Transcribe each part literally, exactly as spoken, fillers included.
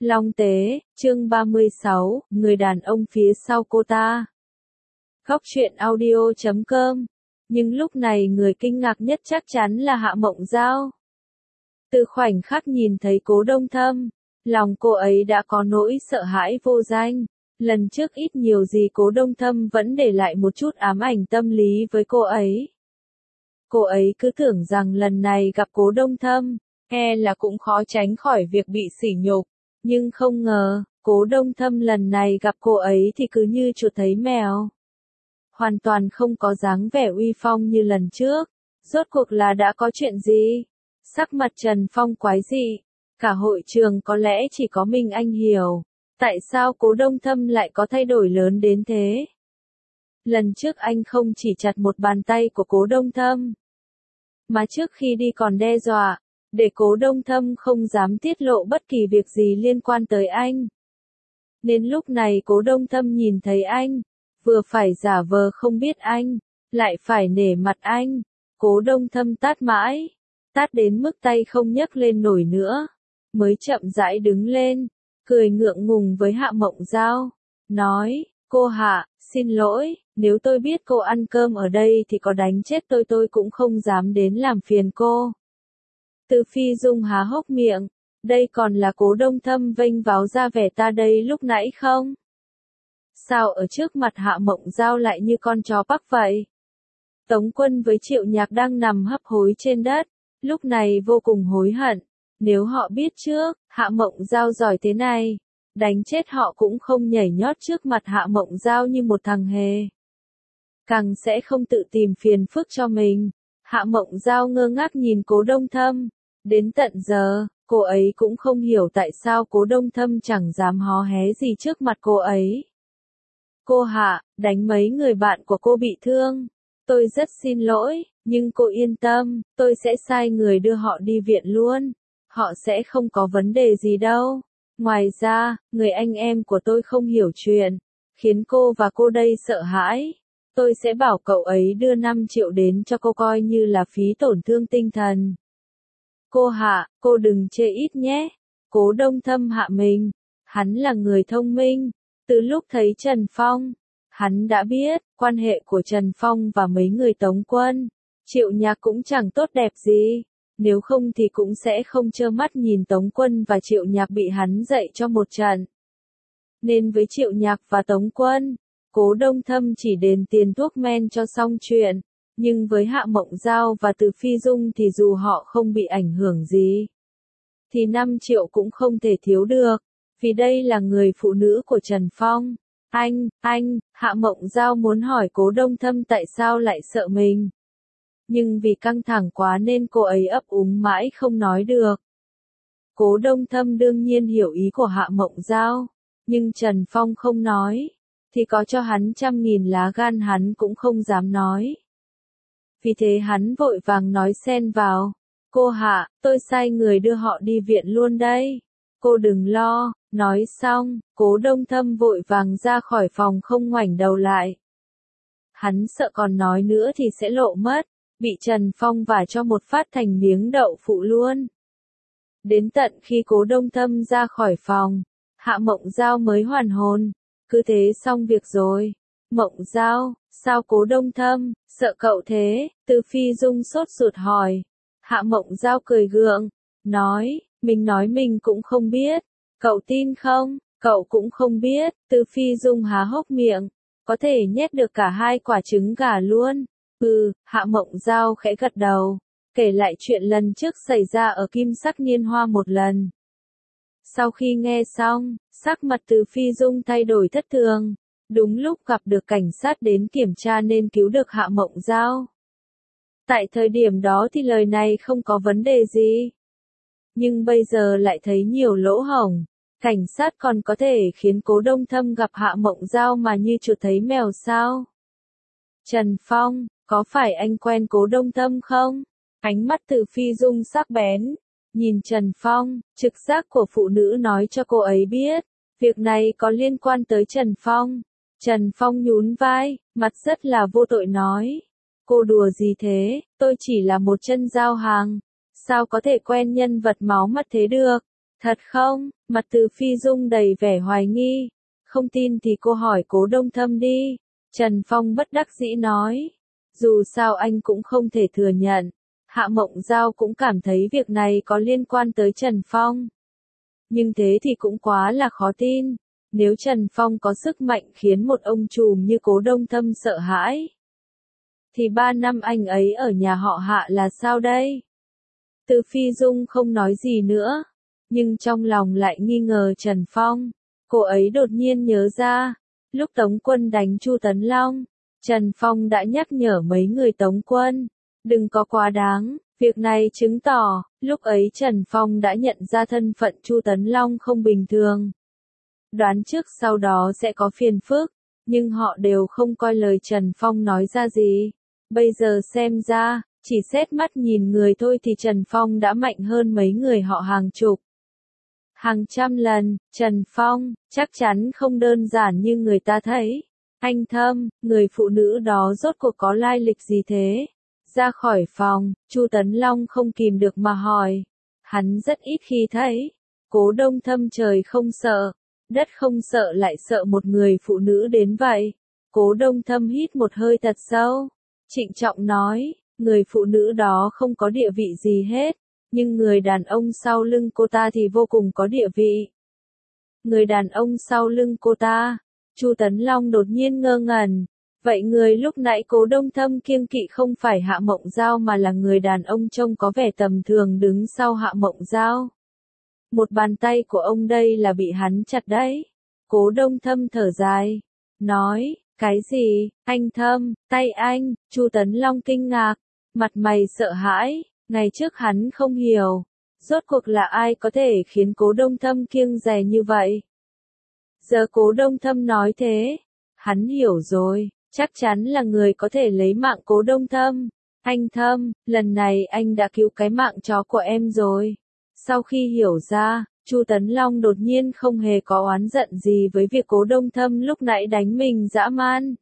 Long Tế, chương ba mươi sáu, người đàn ông phía sau cô ta. Góc truyện audio chấm com. Nhưng lúc này người kinh ngạc nhất chắc chắn là Hạ Mộng Giao. Từ khoảnh khắc nhìn thấy Cố Đông Thâm, lòng cô ấy đã có nỗi sợ hãi vô danh. Lần trước ít nhiều gì Cố Đông Thâm vẫn để lại một chút ám ảnh tâm lý với cô ấy. Cô ấy cứ tưởng rằng lần này gặp Cố Đông Thâm, e là cũng khó tránh khỏi việc bị sỉ nhục. Nhưng không ngờ, Cố Đông Thâm lần này gặp cô ấy thì cứ như chuột thấy mèo. Hoàn toàn không có dáng vẻ uy phong như lần trước. Rốt cuộc là đã có chuyện gì? Sắc mặt Trần Phong quái dị. Cả hội trường có lẽ chỉ có mình anh hiểu. Tại sao Cố Đông Thâm lại có thay đổi lớn đến thế? Lần trước anh không chỉ chặt một bàn tay của Cố Đông Thâm, mà trước khi đi còn đe dọa, để Cố Đông Thâm không dám tiết lộ bất kỳ việc gì liên quan tới anh. Nên lúc này Cố Đông Thâm nhìn thấy anh, vừa phải giả vờ không biết anh, lại phải nể mặt anh. Cố Đông Thâm tát mãi, tát đến mức tay không nhấc lên nổi nữa, mới chậm rãi đứng lên, cười ngượng ngùng với Hạ Mộng Giao, nói, cô Hạ, xin lỗi, nếu tôi biết cô ăn cơm ở đây thì có đánh chết tôi tôi cũng không dám đến làm phiền cô. Từ Phi Dung há hốc miệng, đây còn là Cố Đông Thâm vênh váo ra vẻ ta đây lúc nãy không? Sao ở trước mặt Hạ Mộng Giao lại như con chó bắc vậy? Tống Quân với Triệu Nhạc đang nằm hấp hối trên đất, lúc này vô cùng hối hận. Nếu họ biết trước, Hạ Mộng Giao giỏi thế này, đánh chết họ cũng không nhảy nhót trước mặt Hạ Mộng Giao như một thằng hề. Càng sẽ không tự tìm phiền phức cho mình. Hạ Mộng Giao ngơ ngác nhìn Cố Đông Thâm. Đến tận giờ, cô ấy cũng không hiểu tại sao Cố Đông Thâm chẳng dám hó hé gì trước mặt cô ấy. Cô Hạ, đánh mấy người bạn của cô bị thương. Tôi rất xin lỗi, nhưng cô yên tâm, tôi sẽ sai người đưa họ đi viện luôn. Họ sẽ không có vấn đề gì đâu. Ngoài ra, người anh em của tôi không hiểu chuyện, khiến cô và cô đây sợ hãi. Tôi sẽ bảo cậu ấy đưa năm triệu đến cho cô coi như là phí tổn thương tinh thần. Cô Hạ, cô đừng chê ít nhé. Cố Đông Thâm hạ mình. Hắn là người thông minh. Từ lúc thấy Trần Phong, hắn đã biết, quan hệ của Trần Phong và mấy người Tống Quân, Triệu Nhạc cũng chẳng tốt đẹp gì. Nếu không thì cũng sẽ không trơ mắt nhìn Tống Quân và Triệu Nhạc bị hắn dạy cho một trận. Nên với Triệu Nhạc và Tống Quân, Cố Đông Thâm chỉ đền tiền thuốc men cho xong chuyện. Nhưng với Hạ Mộng Giao và Từ Phi Dung thì dù họ không bị ảnh hưởng gì, thì năm triệu cũng không thể thiếu được. Vì đây là người phụ nữ của Trần Phong. Anh, anh, Hạ Mộng Giao muốn hỏi Cố Đông Thâm tại sao lại sợ mình. Nhưng vì căng thẳng quá nên cô ấy ấp úng mãi không nói được. Cố Đông Thâm đương nhiên hiểu ý của Hạ Mộng Giao. Nhưng Trần Phong không nói, thì có cho hắn trăm nghìn lá gan hắn cũng không dám nói. Vì thế hắn vội vàng nói xen vào. Cô Hạ, tôi sai người đưa họ đi viện luôn đây. Cô đừng lo. Nói xong, Cố Đông Thâm vội vàng ra khỏi phòng không ngoảnh đầu lại. Hắn sợ còn nói nữa thì sẽ lộ mất, bị Trần Phong vả cho một phát thành miếng đậu phụ luôn. Đến tận khi Cố Đông Thâm ra khỏi phòng, Hạ Mộng Giao mới hoàn hồn. Cứ thế xong việc rồi. Mộng Giao, sao Cố Đông Thâm, sợ cậu thế? Từ Phi Dung sốt ruột hỏi. Hạ Mộng Giao cười gượng, nói, mình nói mình cũng không biết. Cậu tin không? Cậu cũng không biết. Từ Phi Dung há hốc miệng, có thể nhét được cả hai quả trứng gà luôn. Ừ, Hạ Mộng Giao khẽ gật đầu, kể lại chuyện lần trước xảy ra ở Kim Sắc Niên Hoa một lần. Sau khi nghe xong, sắc mặt Từ Phi Dung thay đổi thất thường. Đúng lúc gặp được cảnh sát đến kiểm tra nên cứu được Hạ Mộng Giao. Tại thời điểm đó thì lời này không có vấn đề gì. Nhưng bây giờ lại thấy nhiều lỗ hổng. Cảnh sát còn có thể khiến Cố Đông Thâm gặp Hạ Mộng Giao mà như chuột thấy mèo sao? Trần Phong, có phải anh quen Cố Đông Thâm không? Ánh mắt Từ Phi Dung sắc bén. Nhìn Trần Phong, trực giác của phụ nữ nói cho cô ấy biết, việc này có liên quan tới Trần Phong. Trần Phong nhún vai, mặt rất là vô tội nói. Cô đùa gì thế, tôi chỉ là một chân giao hàng. Sao có thể quen nhân vật máu mặt thế được? Thật không? Mặt Từ Phi Dung đầy vẻ hoài nghi. Không tin thì cô hỏi Cố Đông Thâm đi. Trần Phong bất đắc dĩ nói. Dù sao anh cũng không thể thừa nhận. Hạ Mộng Giao cũng cảm thấy việc này có liên quan tới Trần Phong. Nhưng thế thì cũng quá là khó tin. Nếu Trần Phong có sức mạnh khiến một ông trùm như Cố Đông Thâm sợ hãi, thì ba năm anh ấy ở nhà họ Hạ là sao đây? Từ Phi Dung không nói gì nữa, nhưng trong lòng lại nghi ngờ Trần Phong. Cô ấy đột nhiên nhớ ra, lúc Tống Quân đánh Chu Tấn Long, Trần Phong đã nhắc nhở mấy người Tống Quân, đừng có quá đáng. Việc này chứng tỏ, lúc ấy Trần Phong đã nhận ra thân phận Chu Tấn Long không bình thường. Đoán trước sau đó sẽ có phiền phức, nhưng họ đều không coi lời Trần Phong nói ra gì. Bây giờ xem ra, chỉ xét mắt nhìn người thôi thì Trần Phong đã mạnh hơn mấy người họ hàng chục, hàng trăm lần. Trần Phong, chắc chắn không đơn giản như người ta thấy. Anh Thâm, người phụ nữ đó rốt cuộc có lai lịch gì thế? Ra khỏi phòng, Chu Tấn Long không kìm được mà hỏi. Hắn rất ít khi thấy. Cố Đông Thâm trời không sợ, đất không sợ lại sợ một người phụ nữ đến vậy. Cố Đông Thâm hít một hơi thật sâu, trịnh trọng nói, người phụ nữ đó không có địa vị gì hết, nhưng người đàn ông sau lưng cô ta thì vô cùng có địa vị. Người đàn ông sau lưng cô ta? Chu Tấn Long đột nhiên ngơ ngẩn. Vậy người lúc nãy Cố Đông Thâm kiêng kỵ không phải Hạ Mộng Giao mà là người đàn ông trông có vẻ tầm thường đứng sau Hạ Mộng Giao. Một bàn tay của ông đây là bị hắn chặt đấy. Cố Đông Thâm thở dài, nói, cái gì, anh Thâm, tay anh? Chu Tấn Long kinh ngạc, mặt mày sợ hãi, ngày trước hắn không hiểu, rốt cuộc là ai có thể khiến Cố Đông Thâm kiêng dè như vậy. Giờ Cố Đông Thâm nói thế, hắn hiểu rồi, chắc chắn là người có thể lấy mạng Cố Đông Thâm. Anh Thâm, lần này anh đã cứu cái mạng chó của em rồi. Sau khi hiểu ra, Chu Tấn Long đột nhiên không hề có oán giận gì với việc Cố Đông Thâm lúc nãy đánh mình dã man.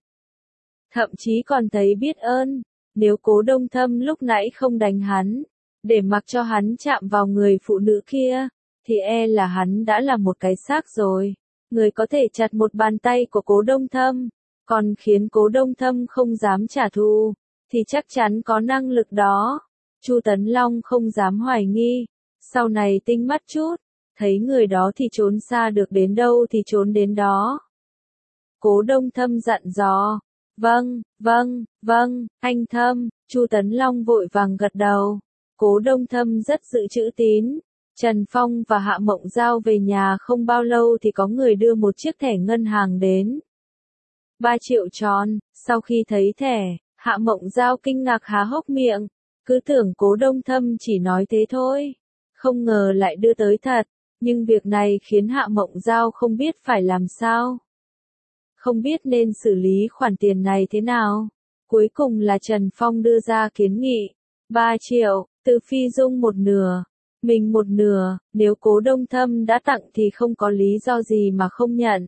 Thậm chí còn thấy biết ơn, nếu Cố Đông Thâm lúc nãy không đánh hắn, để mặc cho hắn chạm vào người phụ nữ kia, thì e là hắn đã là một cái xác rồi. Người có thể chặt một bàn tay của Cố Đông Thâm, còn khiến Cố Đông Thâm không dám trả thù, thì chắc chắn có năng lực đó. Chu Tấn Long không dám hoài nghi, sau này tinh mắt chút, thấy người đó thì trốn xa được đến đâu thì trốn đến đó. Cố Đông Thâm dặn dò, vâng, vâng, vâng, anh Thâm. Chu Tấn Long vội vàng gật đầu. Cố Đông Thâm rất giữ chữ tín. Trần Phong và Hạ Mộng Giao về nhà không bao lâu thì có người đưa một chiếc thẻ ngân hàng đến. ba triệu tròn, sau khi thấy thẻ, Hạ Mộng Giao kinh ngạc há hốc miệng, cứ tưởng Cố Đông Thâm chỉ nói thế thôi, không ngờ lại đưa tới thật, nhưng việc này khiến Hạ Mộng Giao không biết phải làm sao. Không biết nên xử lý khoản tiền này thế nào. Cuối cùng là Trần Phong đưa ra kiến nghị, ba triệu, Từ Phi Dung một nửa, mình một nửa, nếu Cố Đông Thâm đã tặng thì không có lý do gì mà không nhận.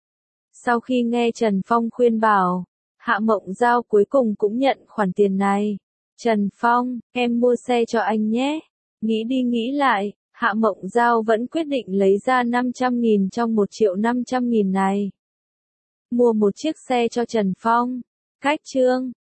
Sau khi nghe Trần Phong khuyên bảo, Hạ Mộng Giao cuối cùng cũng nhận khoản tiền này. Trần Phong, em mua xe cho anh nhé. Nghĩ đi nghĩ lại, Hạ Mộng Giao vẫn quyết định lấy ra năm trăm nghìn trong một triệu năm trăm nghìn này. Mua một chiếc xe cho Trần Phong. Cách chương